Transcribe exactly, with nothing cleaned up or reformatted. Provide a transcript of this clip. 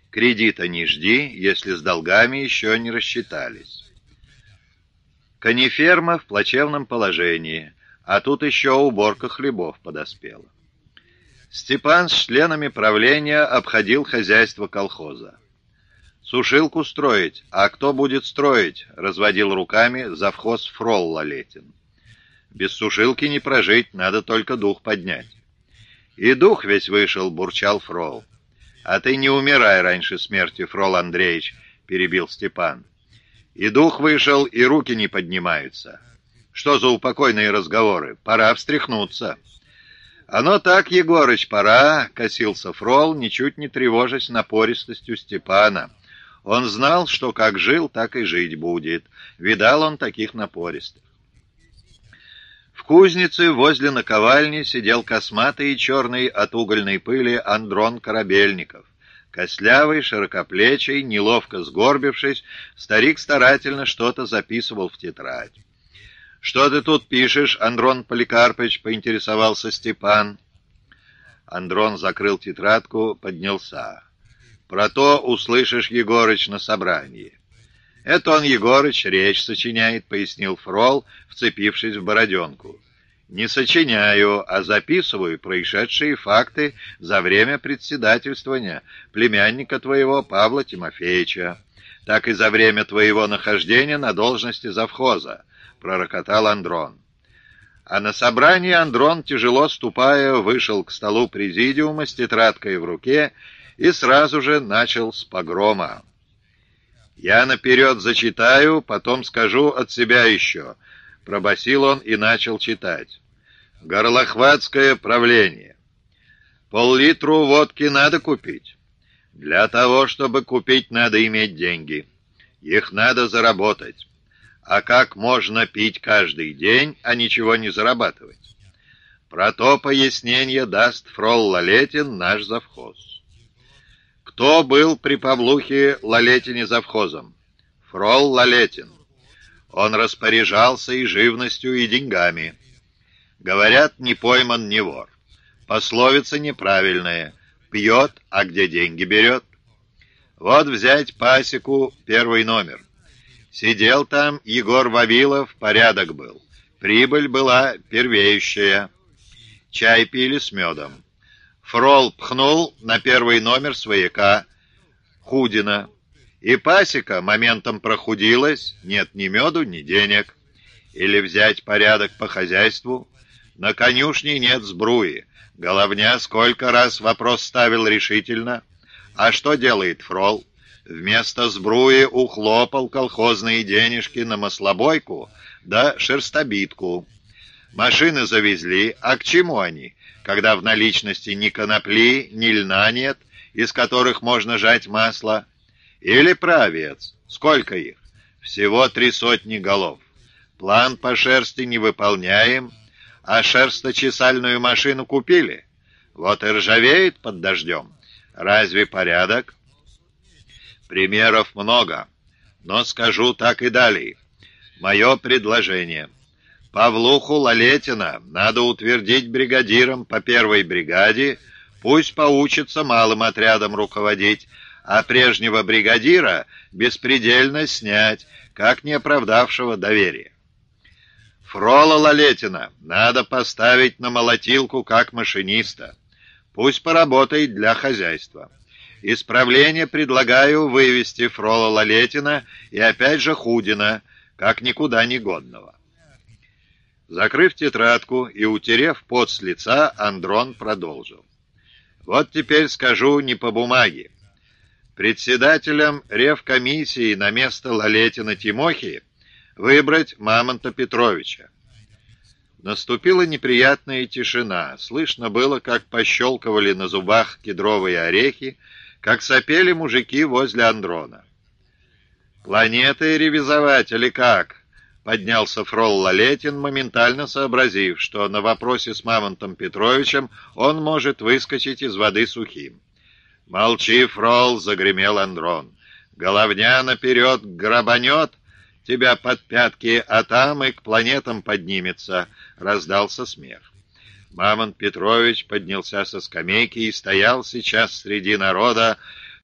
Кредита не жди, если с долгами еще не рассчитались. Кониферма в плачевном положении, а тут еще уборка хлебов подоспела. Степан с членами правления обходил хозяйство колхоза. «Сушилку строить, а кто будет строить?» — разводил руками завхоз Фрол Лалетин. «Без сушилки не прожить, надо только дух поднять». «И дух весь вышел», — бурчал Фрол. «А ты не умирай раньше смерти, Фрол Андреевич», — перебил Степан. «И дух вышел, и руки не поднимаются. Что за упокойные разговоры? Пора встряхнуться». «Оно так, Егорыч, пора», — косился Фрол, ничуть не тревожась напористостью Степана. Он знал, что как жил, так и жить будет. Видал он таких напористых. В кузнице возле наковальни сидел косматый и черный от угольной пыли Андрон Корабельников. Костлявый, широкоплечий, неловко сгорбившись, старик старательно что-то записывал в тетрадь. «Что ты тут пишешь, Андрон Поликарпыч?» — поинтересовался Степан. Андрон закрыл тетрадку, поднялся. «Про то услышишь, Егорыч, на собрании». «Это он, Егорыч, речь сочиняет», — пояснил Фрол, вцепившись в бороденку. «Не сочиняю, а записываю происшедшие факты за время председательствования племянника твоего Павла Тимофеевича, так и за время твоего нахождения на должности завхоза», — пророкотал Андрон. А на собрании Андрон, тяжело ступая, вышел к столу президиума с тетрадкой в руке и сразу же начал с погрома. «Я наперед зачитаю, потом скажу от себя еще», — пробасил он и начал читать. «Горлохватское правление. Пол-литру водки надо купить. Для того, чтобы купить, надо иметь деньги. Их надо заработать. А как можно пить каждый день, а ничего не зарабатывать? Про то пояснение даст Фрол Лалетин, наш завхоз». «Кто был при Павлухе Лалетине завхозом?» «Фрол Лалетин. Он распоряжался и живностью, и деньгами. Говорят, не пойман, не вор. Пословица неправильная. Пьет, а где деньги берет? Вот взять пасеку, первый номер. Сидел там Егор Вавилов, порядок был. Прибыль была первеющая. Чай пили с медом. Фрол пхнул на первый номер свояка Худина. И пасека моментом прохудилась, нет ни меду, ни денег. Или взять порядок по хозяйству. На конюшне нет сбруи. Головня сколько раз вопрос ставил решительно. А что делает Фрол? Вместо сбруи ухлопал колхозные денежки на маслобойку да шерстобитку. Машины завезли, а к чему они, когда в наличности ни конопли, ни льна нет, из которых можно жать масло? Или про овец. Сколько их? Всего три сотни голов. План по шерсти не выполняем, а шерсточесальную машину купили. Вот и ржавеет под дождем. Разве порядок? Примеров много, но скажу так и далее. Мое предложение. Павлуху Лалетина надо утвердить бригадиром по первой бригаде, пусть поучится малым отрядом руководить, а прежнего бригадира беспредельно снять, как не оправдавшего доверия. Фрола Лалетина надо поставить на молотилку как машиниста. Пусть поработает для хозяйства. Исправление предлагаю вывести Фрола Лалетина и опять же Худина, как никуда не годного. Закрыв тетрадку и утерев пот с лица, Андрон продолжил. Вот теперь скажу не по бумаге. Председателем ревкомиссии на место Лалетина Тимохи выбрать Мамонта Петровича. Наступила неприятная тишина. Слышно было, как пощелкивали на зубах кедровые орехи, как сопели мужики возле Андрона. «Планеты ревизовать или как?» — поднялся Фрол Лалетин, моментально сообразив, что на вопросе с Мамонтом Петровичем он может выскочить из воды сухим. «Молчи, Фрол!» — загремел Андрон. «Головня наперед грабанет тебя под пятки, а там и к планетам поднимется!» — раздался смех. Мамонт Петрович поднялся со скамейки и стоял сейчас среди народа,